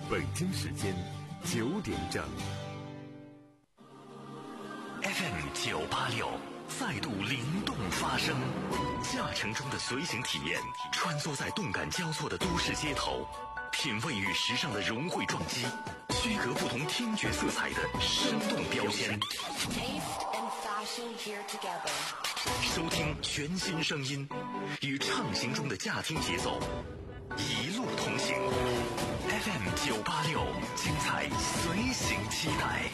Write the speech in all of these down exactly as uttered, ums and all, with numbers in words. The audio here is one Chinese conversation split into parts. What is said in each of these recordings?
北京时间九点整。 F M 九八六再度灵动发声，驾乘中的随行体验，穿梭在动感交错的都市街头，品味与时尚的融汇撞击，区隔不同听觉色彩的生动标签。收听全新声音，与畅行中的驾听节奏，一路同行。F M 九八六，精彩随行期待。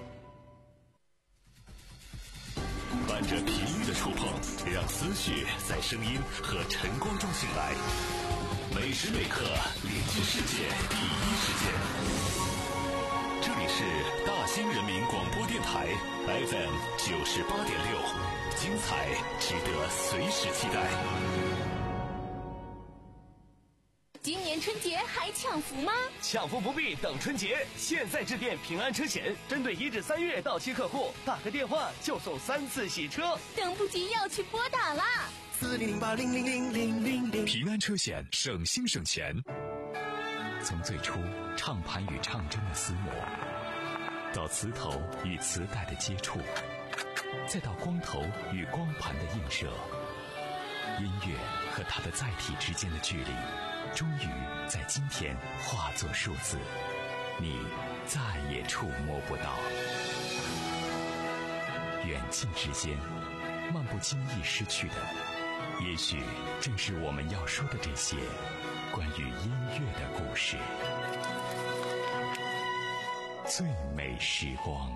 伴着频率的触碰，让思绪在声音和晨光中醒来。每时每刻连接世界第一时间。这里是大兴人民广播电台 F M 九十八点六，精彩值得随时期待。 今年春节还抢福吗？ 抢福不必等春节，现在致电平安车险，针对一至三月到期客户，打个电话就送三次洗车。 等不及要去拨打啦！ 四零零八零零零零零零。 平安车险，省心省钱。从最初唱盘与唱针的厮磨，到磁头与磁带的接触，再到光头与光盘的映射，音乐和它的载体之间的距离，终于在今天化作数字，你再也触摸不到。远近之间，漫不经意失去的，也许正是我们要说的这些关于音乐的故事。最美时光。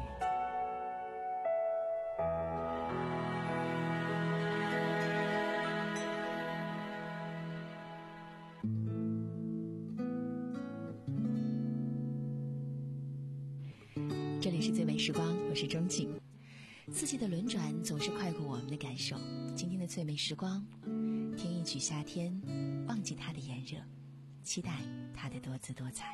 这里是最美时光，我是钟静。四季的轮转总是快过我们的感受。今天的最美时光，听一曲夏天，忘记它的炎热，期待它的多姿多彩。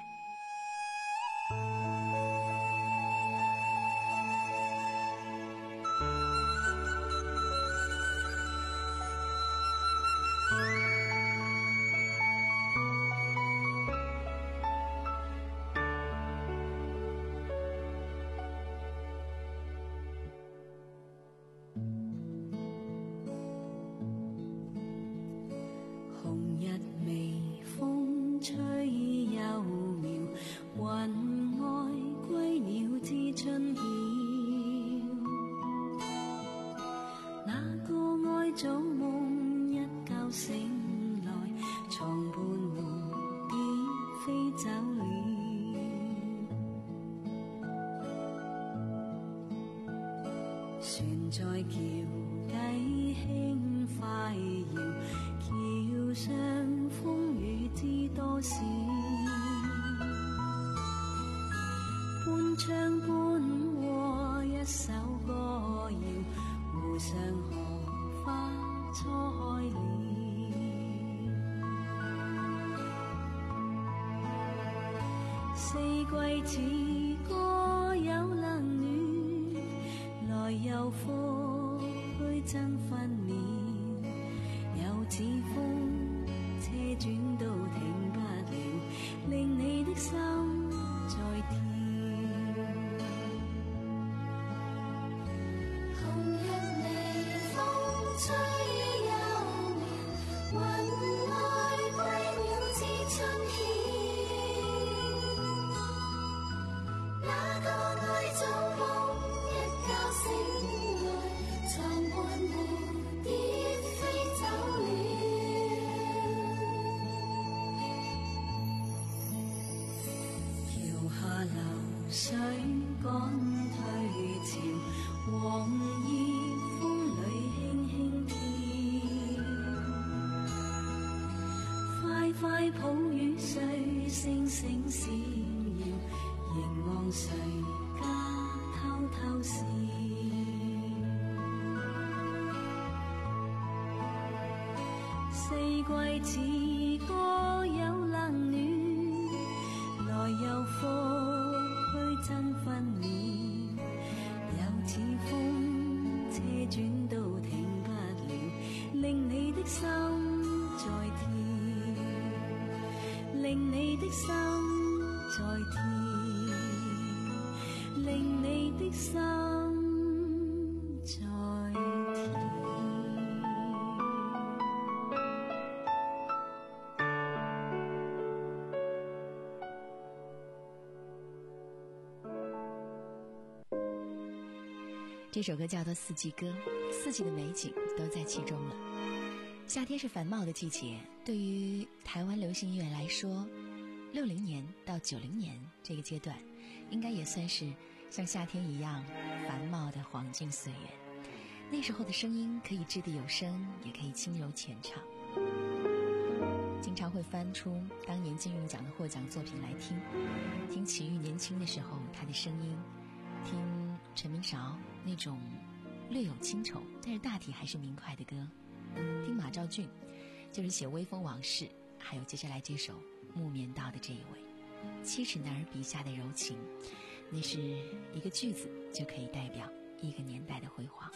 令你的心在天，令你的心在甜。 这首歌叫做《四季歌》，四季的美景都在其中了。夏天是繁茂的季节，对于台湾流行音乐来说，六零年到九零年这个阶段，应该也算是像夏天一样繁茂的黄金岁月。那时候的声音可以掷地有声，也可以轻柔浅唱。经常会翻出当年金韵奖的获奖作品来听，听齐豫年轻的时候他的声音，听陈明韶那种略有清愁但是大体还是明快的歌，听马兆骏就是写《微风往事》，还有接下来这首《木棉道》的这一位七尺男儿笔下的柔情，那是一个句子就可以代表一个年代的辉煌。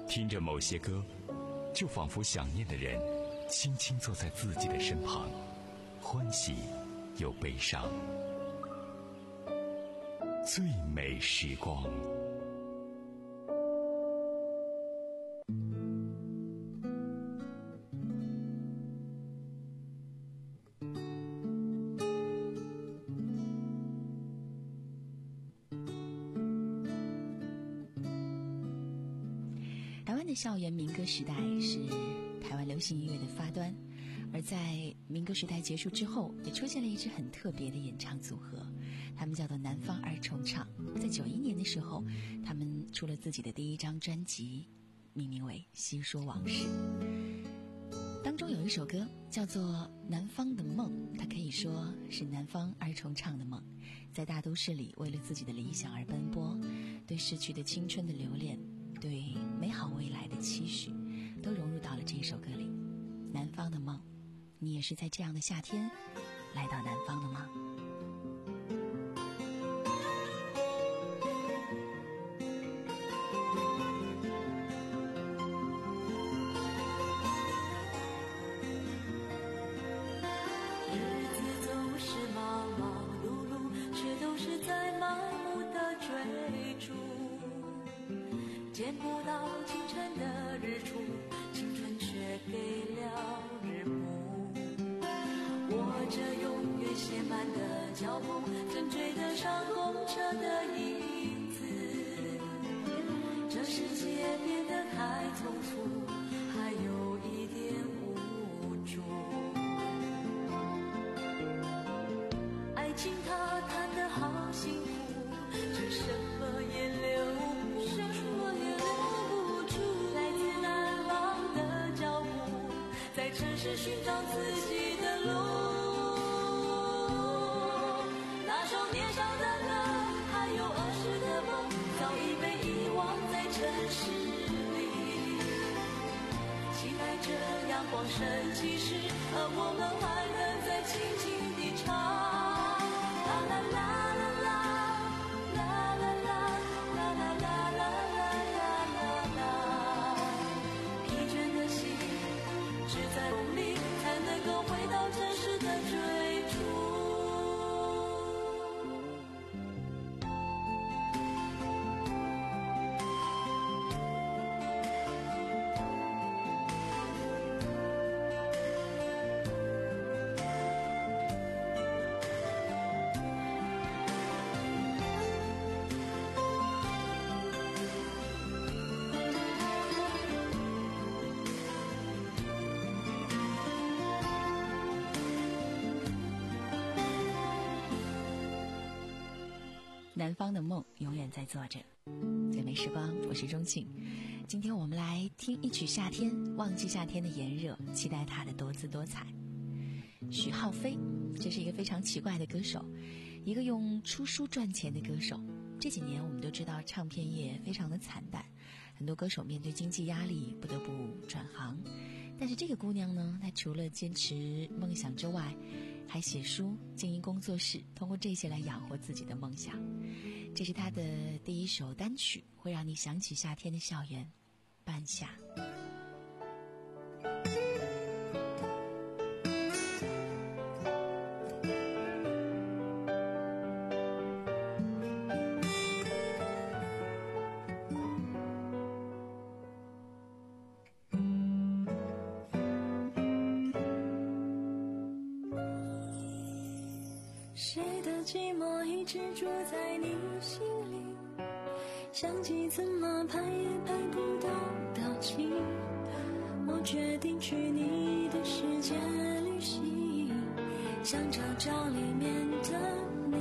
听着某些歌，就仿佛想念的人轻轻坐在自己的身旁，欢喜又悲伤。最美时光。 台湾的校园民歌时代是台湾流行音乐的发端，而在民歌时代结束之后，也出现了一支很特别的演唱组合，他们叫做南方二重唱。在九一年的时候，他们出了自己的第一张专辑，命名为《细说往事》，当中有一首歌叫做《南方的梦》，它可以说是南方二重唱的梦，在大都市里为了自己的理想而奔波，对逝去的青春的留恋，对美好未来的期许，都融入到了这首歌里。南方的梦，你也是在这样的夏天来到南方的吗？ 日子总是忙忙碌碌，却都是在盲目的追逐，见不到清晨的日出，青春却给了日暮。握着永远写满的脚步，怎追得上公车的影子？这世界变得太匆促，还有一点无助。爱情它谈得好幸福，却什么也留不住，什么也留不住。来自南方的脚步，在城市寻找自己的路。那首年少的歌，还有儿时的梦，早已被遗忘在城市里。期待着阳光升起时，而我们还能再轻轻地唱。啦啦啦啦啦，啦啦啦，啦啦啦啦啦啦啦。疲倦的心，只在梦里才能够回到真实的追逐。 南方的梦永远在做着，最美时光，我是钟庆。今天我们来听一曲夏天，忘记夏天的炎热，期待它的多姿多彩。许浩飞，这是一个非常奇怪的歌手，一个用出书赚钱的歌手。这几年我们都知道唱片业非常的惨淡，很多歌手面对经济压力不得不转行，但是这个姑娘呢，她除了坚持梦想之外，还写书，经营工作室，通过这些来养活自己的梦想。这是她的第一首单曲，会让你想起夏天的校园，半夏。 谁的寂寞一直住在你心里，想起怎么拍也拍不到表情。我决定去你的世界旅行，想找找里面的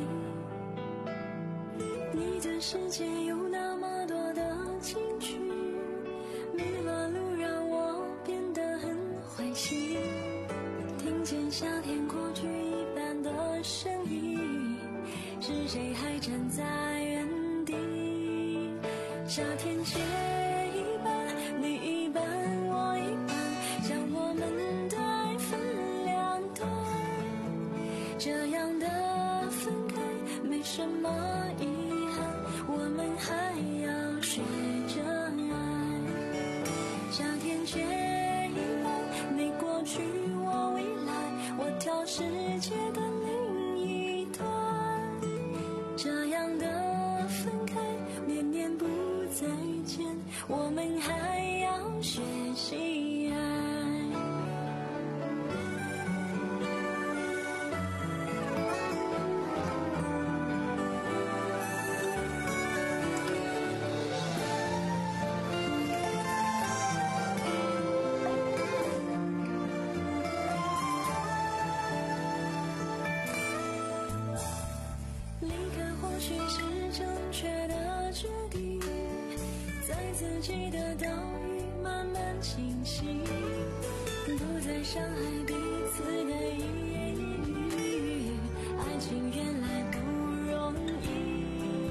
你。你的世界有那么多的情趣，迷了路让我变得很坏心。听见夏天过去一般的声音，是谁还站在原地？夏天切一半，你一半，我一半，将我们的爱分两段。这样的分开没什么遗憾，我们还要学着爱。 我们还要学习爱。离开或许是正确的决定，在自己的岛屿慢慢清晰，不再伤害彼此的一言一语，爱情原来不容易。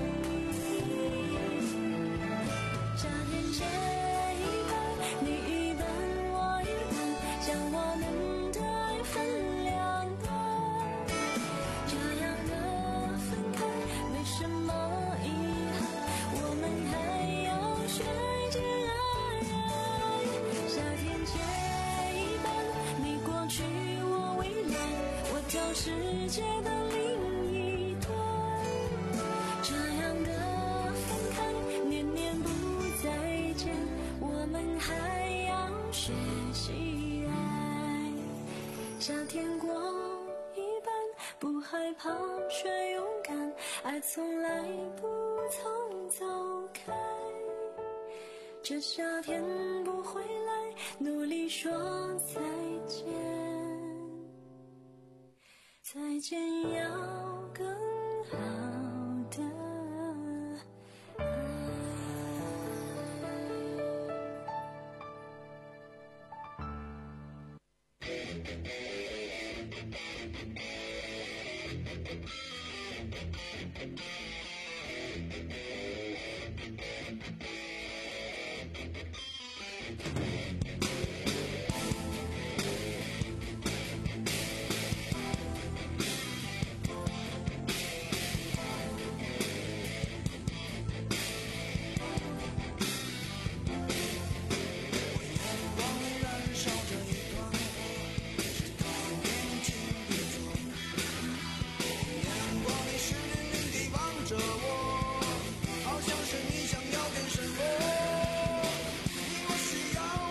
夏天切一半，你一半我一半，将我们的爱分两半，这样的分开没什么遗憾，我们还要学着爱。夏天切一半，你过去我未来，我找世界的另一端，这样的分开念念不再见，我们还要学习爱。夏天过一半，不害怕却勇敢，爱从来不曾走开，这夏天不回来，努力说再见，再见要更好的爱。 好像是你想要点什么，你我需要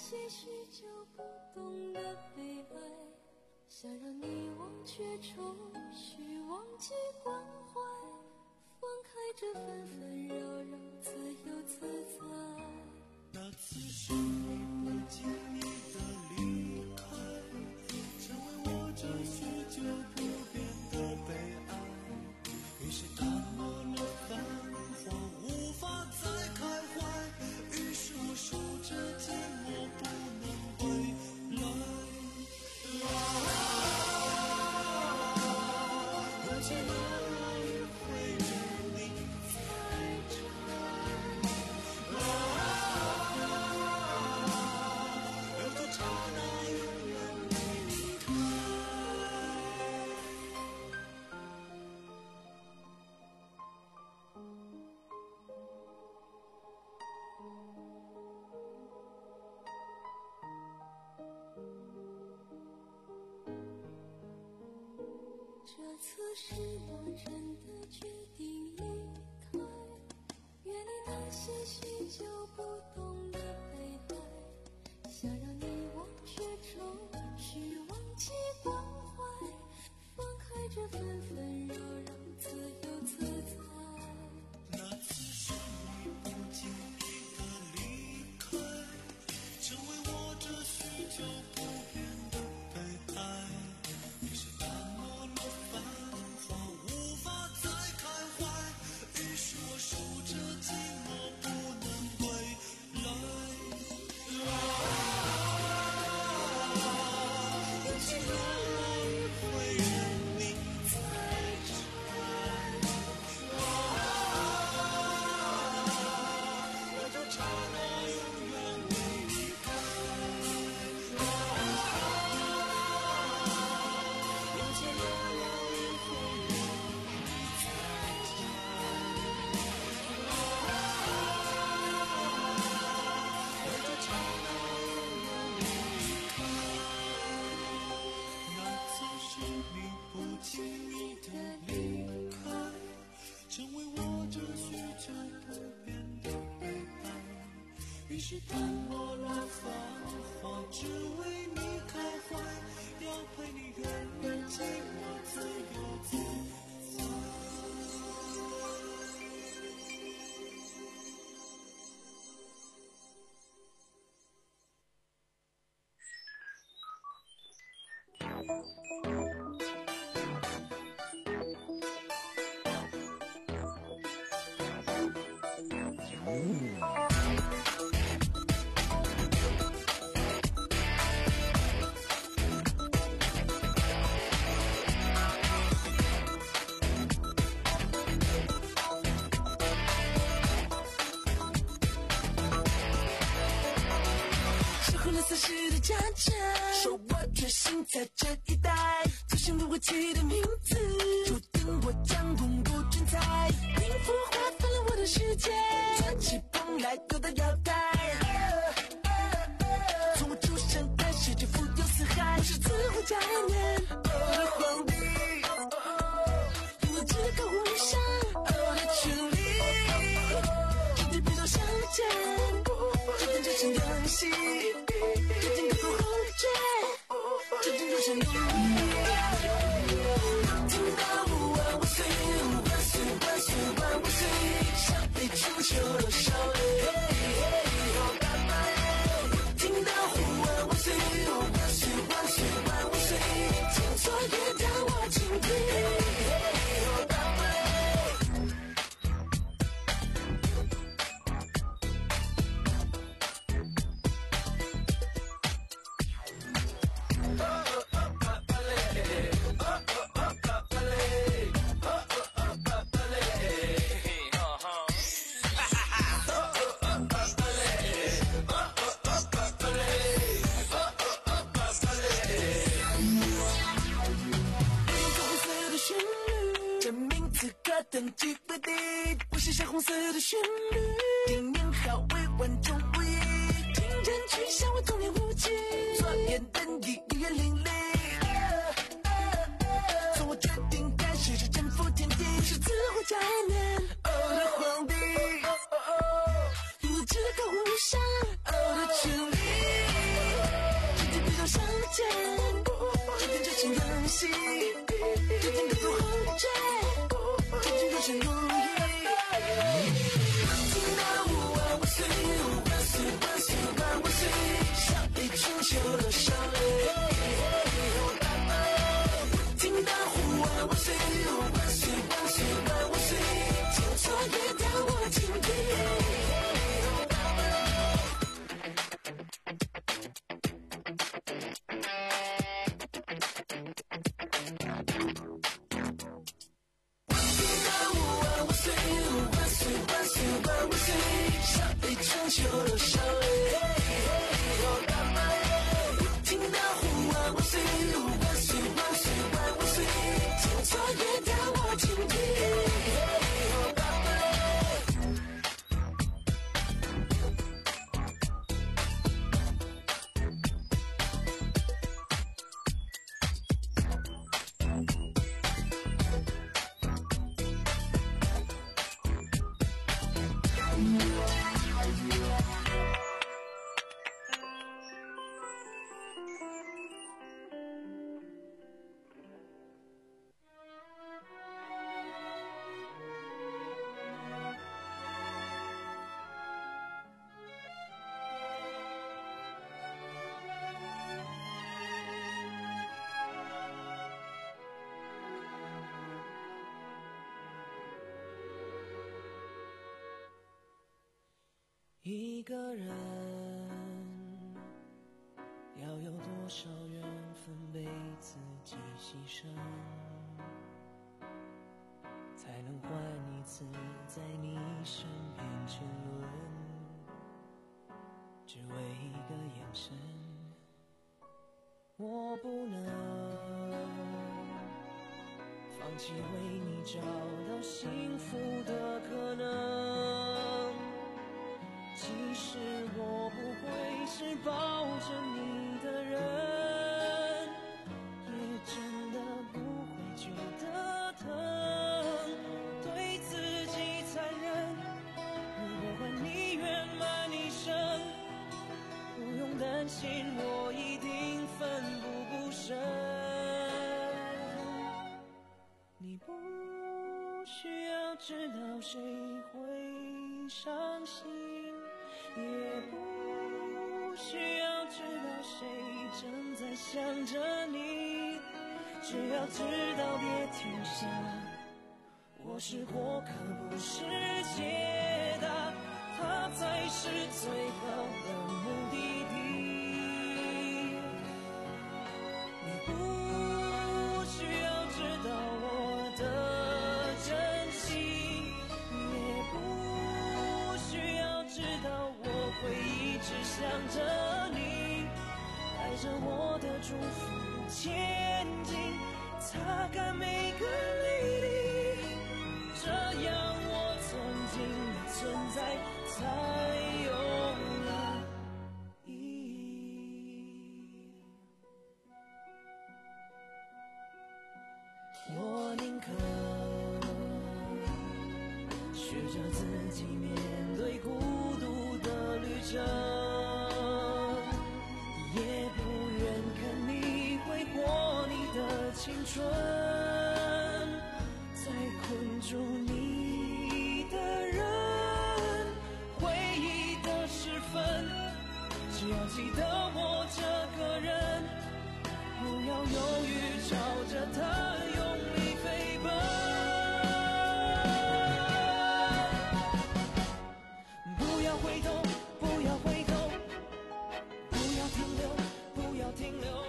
些许久不懂的悲哀，想让你忘却愁绪，忘记关怀，放开这纷纷扰扰，自由自在。 那次是你不经意的离开，成为我这许久不变的悲哀，于是淡漠了繁华，无法再开怀，于是我守着寂寞不能归来。有些爱会让你猜穿，有多刹那永远没离开。 这次是我真的决定离开，远离那些许久不懂的悲哀，想让你忘却愁绪，忘记关怀，放开这纷纷扰扰，自由自在。 那次是你不经意的离开，成为我这许久不变的悲哀，于是淡漠了繁华，无法再开怀，于是我守着寂寞不能归来。有些爱会让你猜穿，有多刹那永远没离开。有些爱会让你猜穿，有多刹那永远没离开。那次是你不经意的离开，成为我这许久不变的悲哀，于是淡漠了繁华，只为你开怀，要陪你远远寂寞自由自在。 守护了四十的战争，说我决心在这一代走向如火旗的名字，注定我将永不存在，音符划分了我的世界，传奇崩来丢到腰带，从我出生开始就富有四海，我是自我概念，我的皇帝，拥有至高无上的权利，天地比较相见，注定这场游戏，注定各种后决，注定多少努力。听到万万岁，万岁万岁万万岁，想被全球都烧了。听到万万岁，万岁万岁万万岁，听错也让我敬佩。等级为第一，不是小红色的旋律，听年好为万众无益，听人去向我童年无忌，左眼灯一一眼淋漓，从我决定开始就征服天地，是自我概念，我的皇帝，拥有至高无上的权利。 就流下泪。听到呼唤万岁，万岁万岁万万岁，就算也让我倾听。一个人要有多少缘分被自己牺牲，才能换一次在你身边沉沦？只为一个眼神，我不能放弃为你找到幸福的可能。其实我不会是抱着你的人，也真的不会觉得疼，对自己残忍。如果换你圆满一生，不用担心我一定奋不顾身。你不需要知道谁会伤心，也不需要知道谁正在想着你，只要知道别停下，我是过客不是解答，它才是最好的目的地。你不需要知道我的真心，也不需要知道我会一直想着你，带着我的祝福前进，擦干每个泪滴，这样我曾经的存在才有了意义。我宁可学着自己面对孤独的旅程，也不愿看你挥霍你的青春，在困住你的人，回忆的时分，只要记得我这个人，不要犹豫，朝着他用力飞奔。不要回头，不要回头，不要停留，不要停留。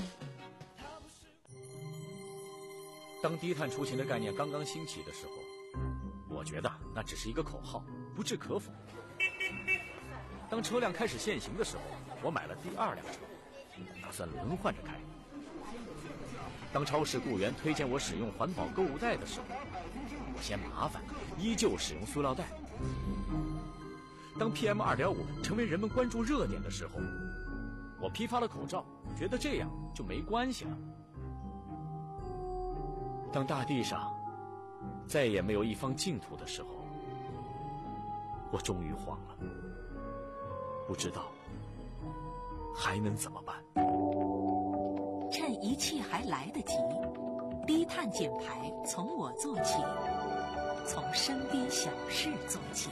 当低碳出行的概念刚刚兴起的时候，我觉得那只是一个口号，不置可否。当车辆开始限行的时候，我买了第二辆车，打算轮换着开。当超市雇员推荐我使用环保购物袋的时候，我嫌麻烦，依旧使用塑料袋。当 P M 二点五 成为人们关注热点的时候，我批发了口罩，觉得这样就没关系了。当大地上再也没有一方净土的时候，我终于慌了，不知道还能怎么办。 趁一切还来得及，低碳减排从我做起，从身边小事做起。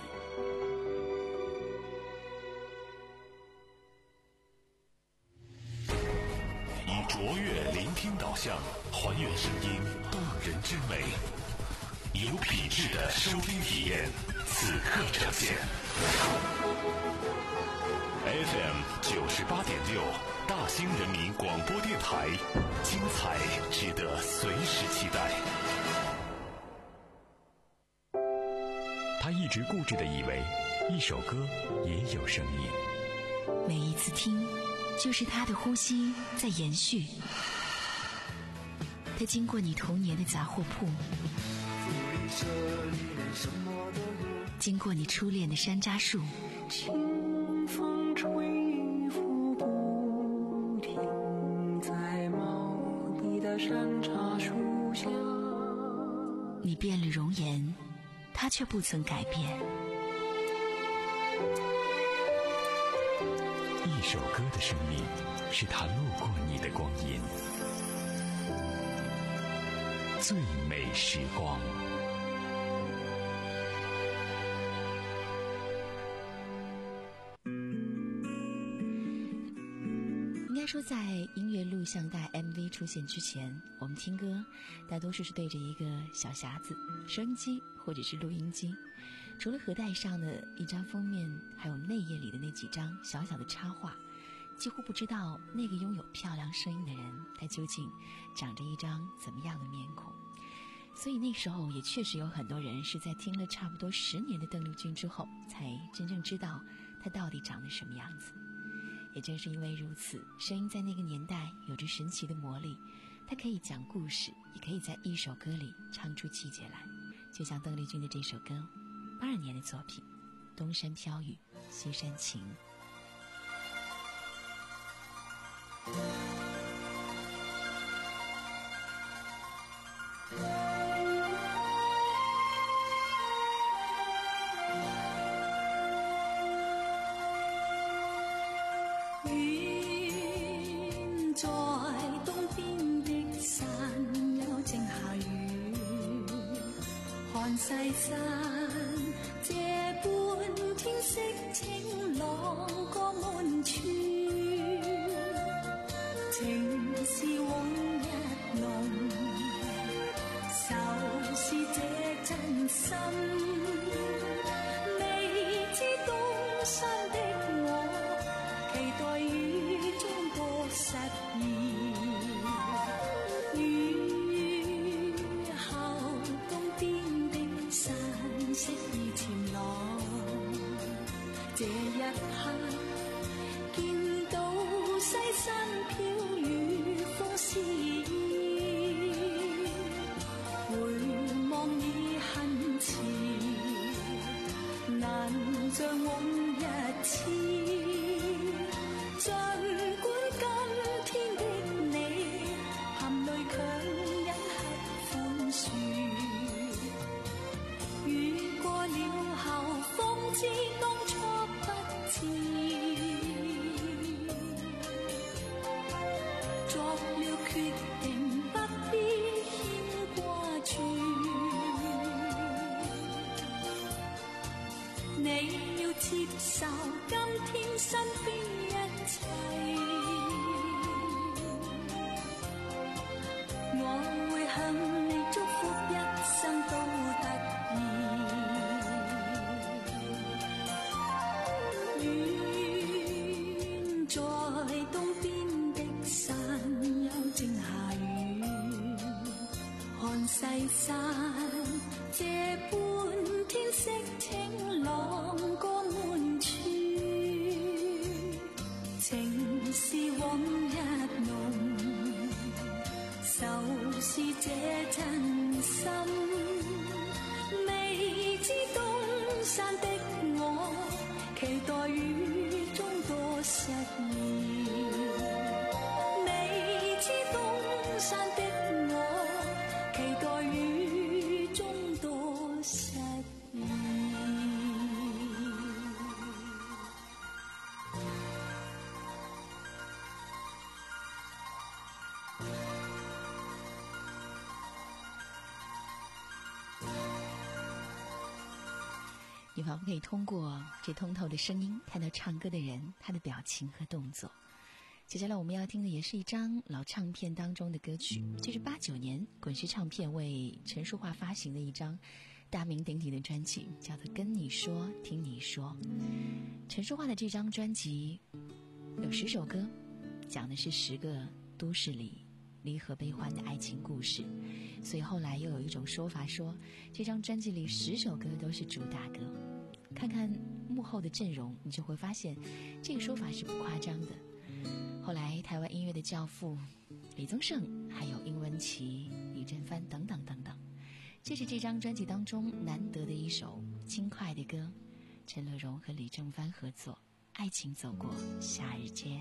以卓越聆听导向，还原声音动人之美，有品质的收听体验，此刻呈现。F M 九十八点六，大兴人民广播电台，精彩值得随时期待。 他一直固执地以为， 一首歌也有生命。 每一次听，就是它的呼吸在延续。它经过你童年的杂货铺，经过你初恋的山楂树， 清风吹拂不停，在茂密的山楂树下。 你变了容颜，它却不曾改变。 一首歌的生命，是它路过你的光阴。最美时光。 应该说，在音乐录像带 M V 出现之前，我们听歌大多数是对着一个小匣子、收音机或者是录音机。除了盒带上的一张封面，还有内页里的那几张小小的插画，几乎不知道那个拥有漂亮声音的人，他究竟长着一张怎么样的面孔。所以那时候也确实有很多人是在听了差不多十年的邓丽君之后，才真正知道她到底长得什么样子。也正是因为如此，声音在那个年代有着神奇的魔力，它可以讲故事，也可以在一首歌里唱出季节来。就像邓丽君的这首歌，八二年的作品《东山飘雨西山晴》。 遠在東邊的山丘正下雨，看西山這般天色晴朗過滿處，情是往日濃，愁是這真心，未知東山的期待雨中多實現，雨後東邊的山色已漸朗，這一刻見到西山飄雨風絲衣，回望已很遲，難像往日似。儘管今天的你含淚強忍刻寬恕，雨過了後方知當初不智，作了決定不必牽掛住，你要接受今天身邊一切，我會向你祝福一生都得意。遠在東邊的山丘正下雨，看西山這般天色晴朗過滿處，情是往日濃，愁是這真心，未知東山的我，期待雨中多實現，未知東山的我，期待雨中多實現。 你仿佛可以通过这通透的声音看到唱歌的人他的表情和动作。接下来我们要听的也是一张老唱片当中的歌曲，这是八九年滚石唱片为陈淑桦发行的一张大名鼎鼎的专辑，叫做《跟你说听你说》。陈淑桦的这张专辑有十首歌，讲的是十个都市里离合悲欢的爱情故事，所以后来又有一种说法说，这张专辑里十首歌都是主打歌。看看幕后的阵容，你就会发现这个说法是不夸张的。后来台湾音乐的教父李宗盛，还有殷文琪、李振藩等等等等，这是这张专辑当中难得的一首轻快的歌，陈乐融和李正帆合作《爱情走过夏日街》。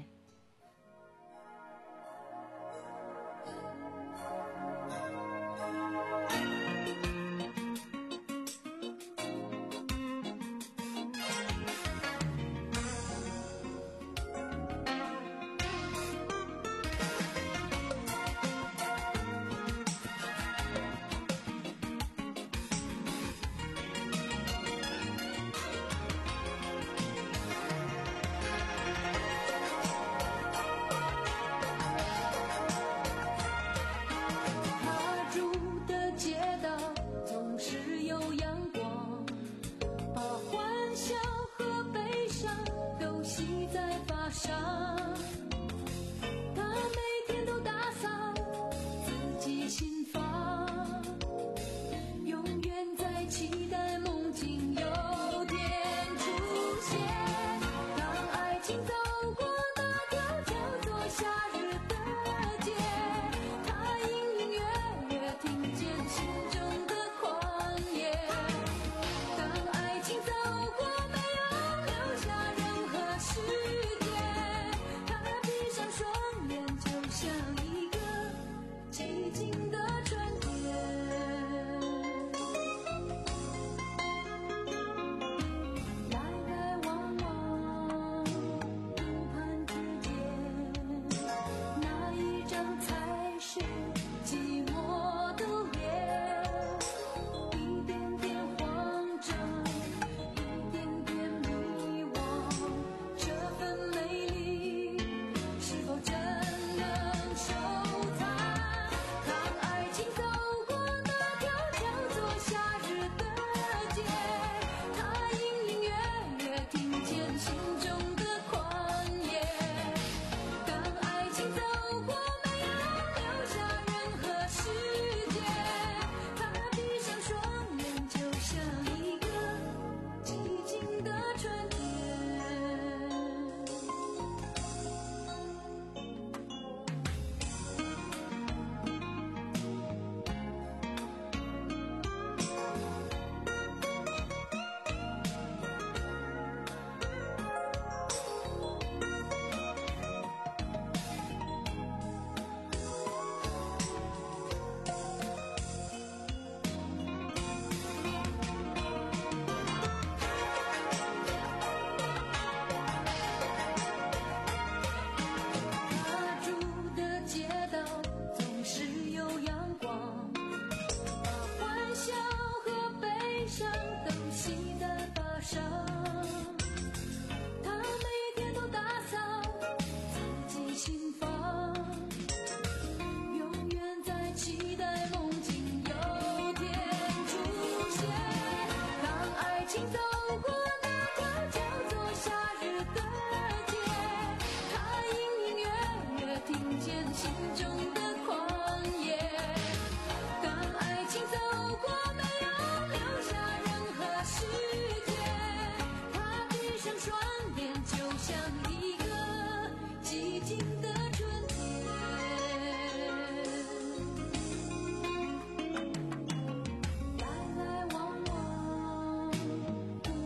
来来往往，不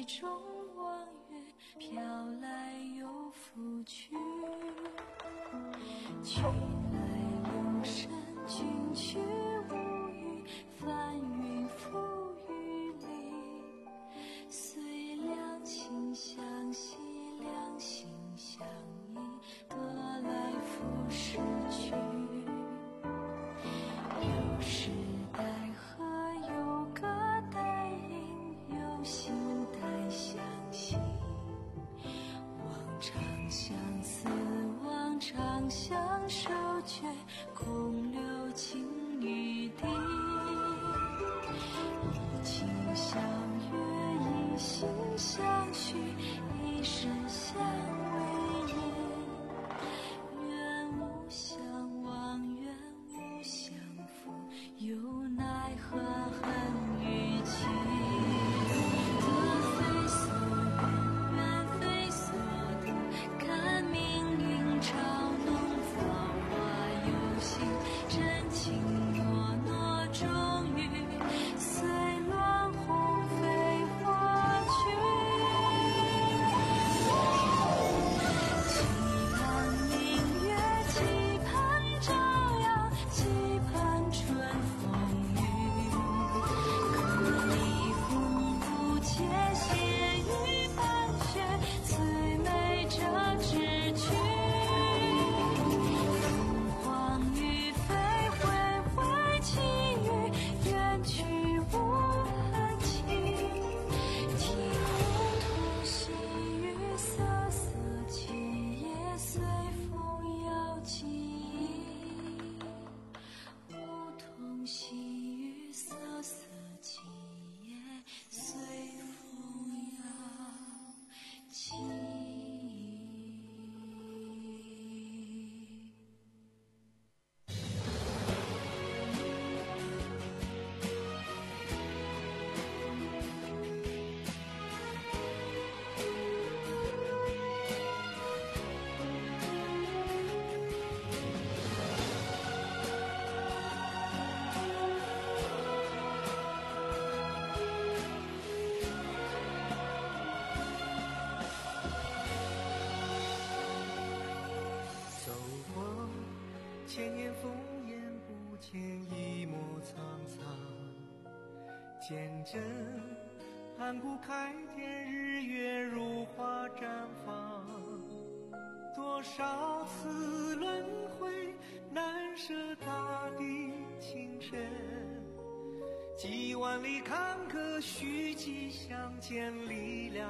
中望月飘来又拂去，去来留神君去无语，翻云覆雨里，随两情相惜两心相依，得来复失去。有时代河有个带影，有心带相惜，望长相思望长相守，却空留情于地。一情相悦一心相许，一生相偎依，愿无相忘愿无相负，有奈何恨与情。得非所愿愿非所图，看命运嘲弄造化有心，真情诺诺终于随乱红飞花去。期盼明月期盼朝阳，期盼春风雨，可离风不切血雨半雪，最美这志趣。凤凰于飞回回起雨，远去无痕迹。听梧桐细雨瑟瑟起，也随风摇起。梧桐细雨瑟瑟起，也随风摇起。 走过千年烽烟，不见一抹苍苍。见证盘古开天，日月如花绽放。多少次轮回，难舍大地情深。几万里坎坷，虚迹相见力量。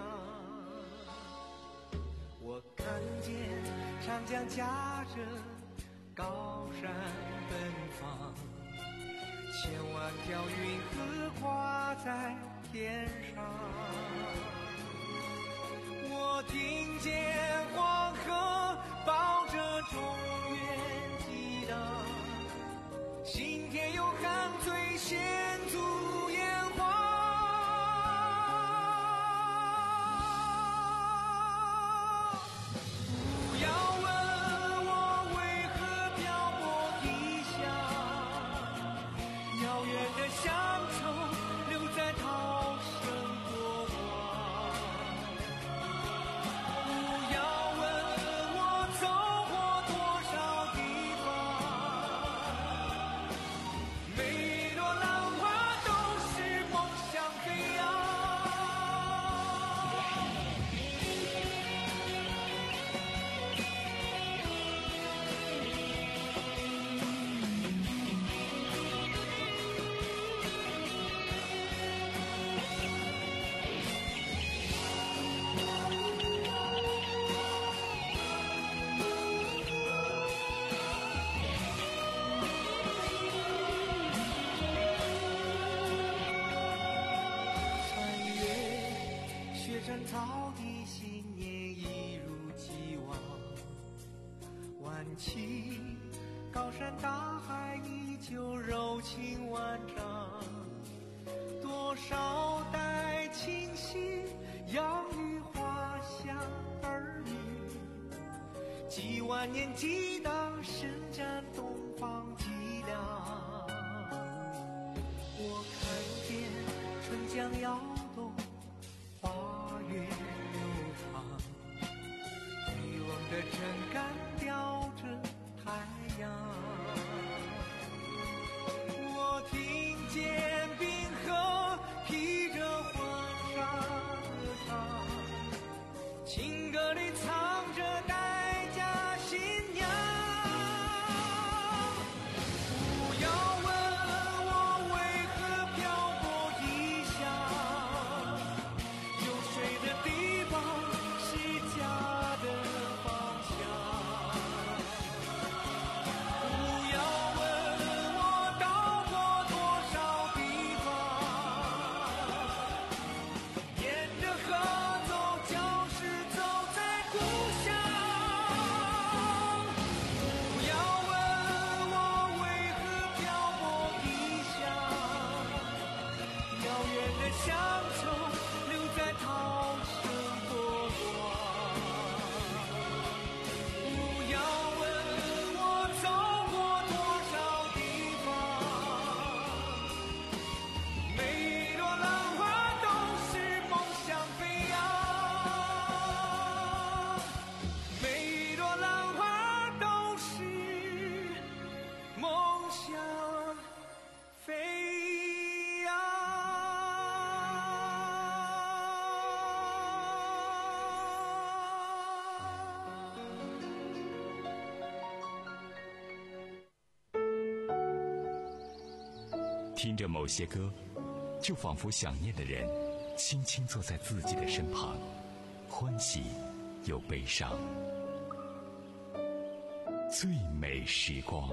我看见长江夹着高山奔放，千万条云河挂在天上。我听见黄河抱着中原激荡，心田有汗水献足炎黄。不要问我为何漂泊异乡，遥远的乡愁留在涛声过往。不要问我走过多少地方，每朵浪花都是梦想飞扬。穿越雪山草地，信念一如既往。挽起高山大海，依旧柔情万丈。多少代清溪，养育花香儿女。几万年激荡，伸展东方脊梁。我看见春江摇动，花干掉这太阳。我听见冰河披着婚纱歌唱，情歌里藏着待嫁新娘。不要问我为何漂泊异乡，有水的地方是家的方向。不要问我到过多少地方，沿着河走，就是走在故乡。不要问我为何漂泊异乡，遥远的乡愁留在涛声波光。不要问我走过多少地方，每朵浪花都是梦想飞扬，每朵浪花都是梦想飞扬。 听着某些歌，就仿佛想念的人轻轻坐在自己的身旁，欢喜又悲伤。最美时光。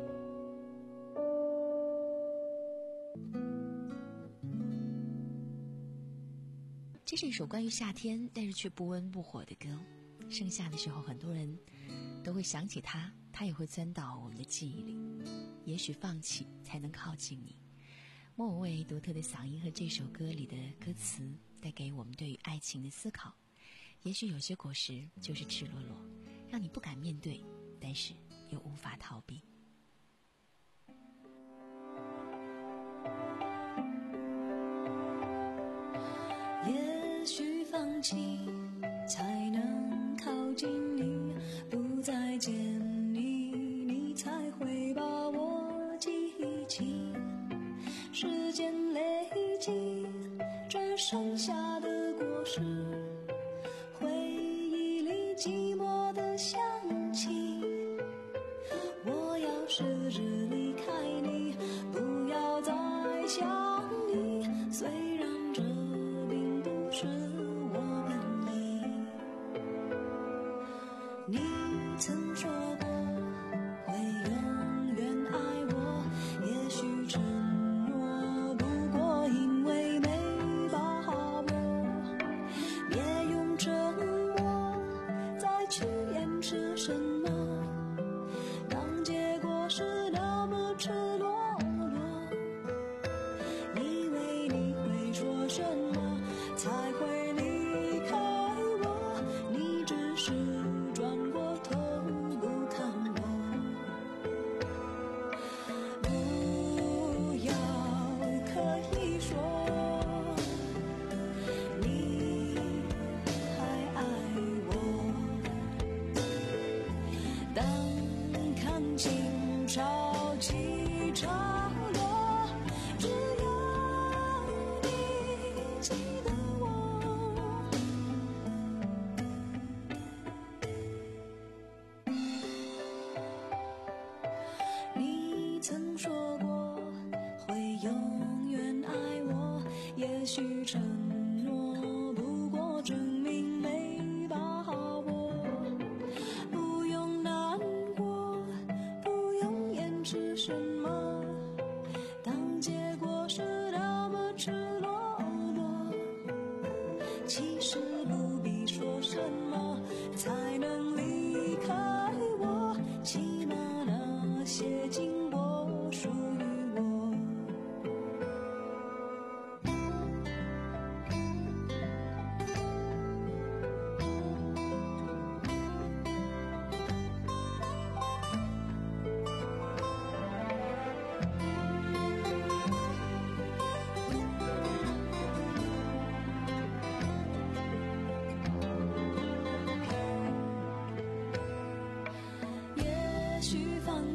这是一首关于夏天但是却不温不火的歌。盛夏的时候，很多人都会想起它，它也会钻到我们的记忆里。也许放弃才能靠近你。莫文蔚独特的嗓音和这首歌里的歌词带给我们对于爱情的思考。也许有些果实就是赤裸裸，让你不敢面对，但是又无法逃避。 也许放弃才能靠近你，不再见你，你才会把我记起。时间累积，只剩下的果实，回忆里寂寞的香气。我要试着离开你，不要再想你，虽然这并不是我本意。你曾说过会永远爱我，也许承诺不过因为没把握，别用沉默再去掩饰什么，当结果是那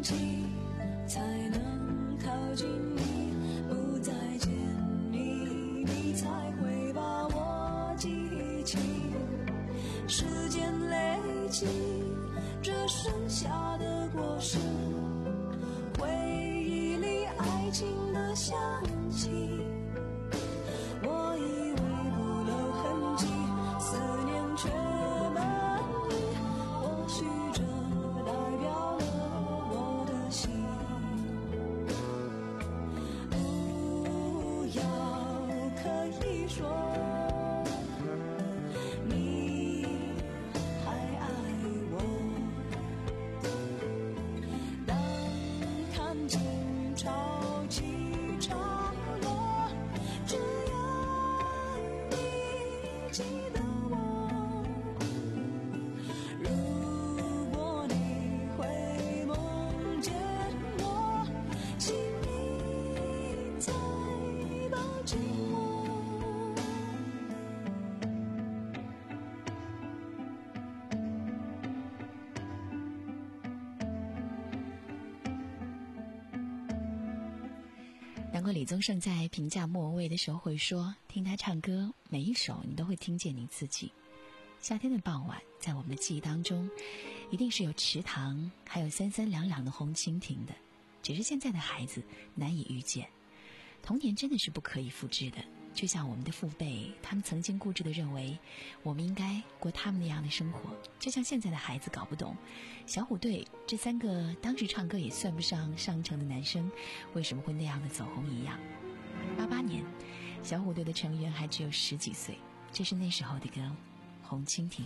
放弃，才能靠近你，不再见你，你才会把我记起。时间累积，这剩下的果实，回忆里爱情的香气。我以为不留痕迹，思念却满溢，或许这代表了我的心。不要可以说你还爱我，当看见潮起潮落，只要你记得我。如果你会梦见我，请你再抱紧我。 难怪李宗盛在评价莫文蔚的时候会说，听他唱歌，每一首你都会听见你自己。夏天的傍晚，在我们的记忆当中，一定是有池塘，还有三三两两的红蜻蜓的，只是现在的孩子难以遇见。童年真的是不可以复制的，就像我们的父辈，他们曾经固执地认为我们应该过他们那样的生活，就像现在的孩子搞不懂小虎队这三个当时唱歌也算不上上乘的男生为什么会那样的走红一样。八八年小虎队的成员还只有十几岁，这是那时候的歌《红蜻蜓》。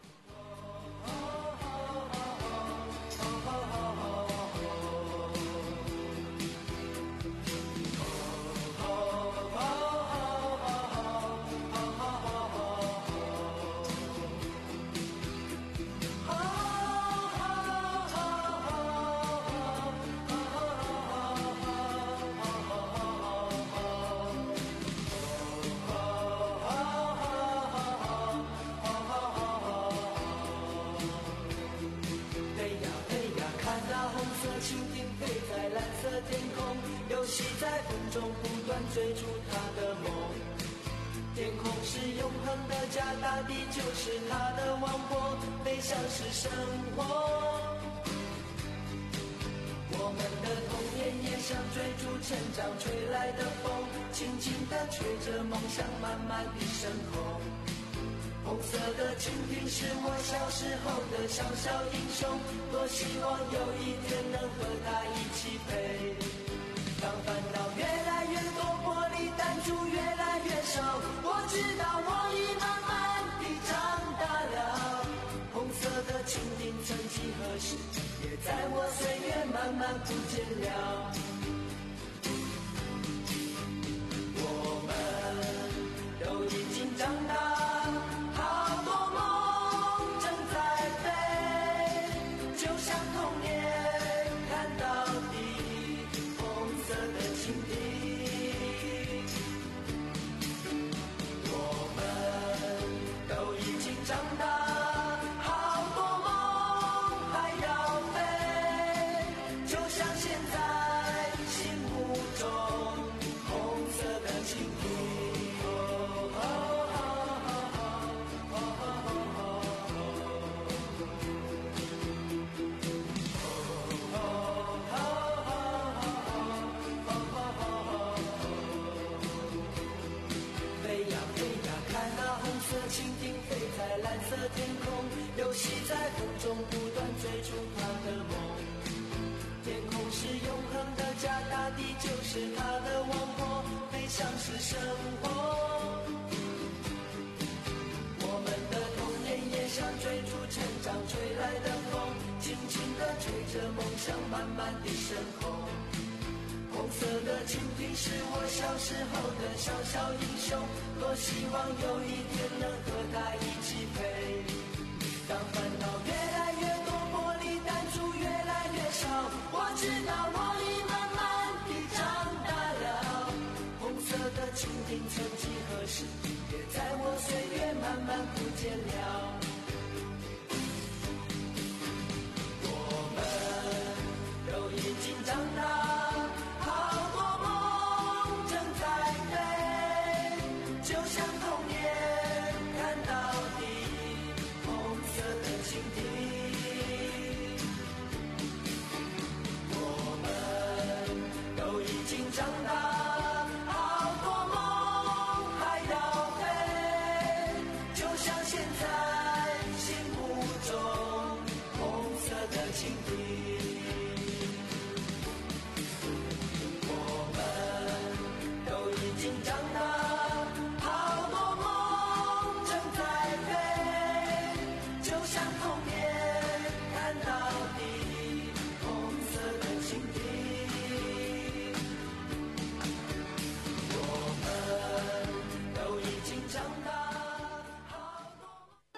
追逐他的梦，天空是永恒的家，大地就是他的王国，飞翔是生活。我们的童年也像追逐成长吹来的风，轻轻地吹着梦想慢慢地升空。红色的蜻蜓是我小时候的小小英雄，多希望有一天能和他一起飞。当烦恼越来越多，玻璃弹珠越来越少，我知道我已慢慢地长大了。红色的蜻蜓曾几何时，也在我岁月慢慢不见了。我们都已经长大，好多梦正在飞，就像童年看到底。蜻蜓，我们都已经长大，好多梦还要飞，就像现在心目中红色的蜻蜓。哦哦哦哦蜻蜓飞在蓝色天空，游戏在风中不断追逐它的梦。天空是永恒的家，大地就是它的王国，飞翔是生活。我们的童年也像追逐成长吹来的风，轻轻地吹着梦想慢慢地升空。红色的蜻蜓是我小时候的小小英雄，多希望有一天能和他一起飞。当烦恼越来越多，玻璃弹珠越来越少，我知道我已慢慢地长大了。红色的蜻蜓曾几何时，也在我岁月慢慢不见了。我们都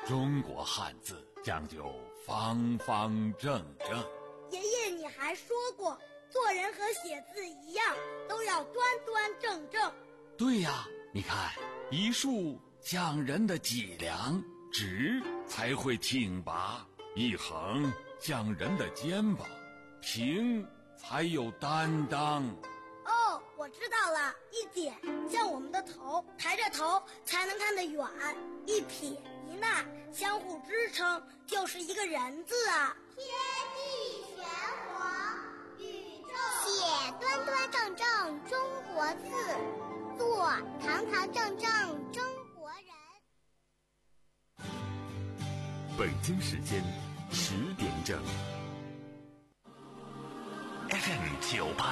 中国汉字讲究方方正正。 爷爷，你还说过，做人和写字一样，都要端端正正。 对呀，你看，一竖像人的脊梁，直才会挺拔；一横像人的肩膀，平才有担当。 哦，我知道了，一点像我们的头，抬着头才能看得远；一撇一捺相互支撑，就是一个人字啊。 天地玄黄，宇宙写端端正正中国字，做堂堂正正中国人。 北京时间十点整 ，F M 九八。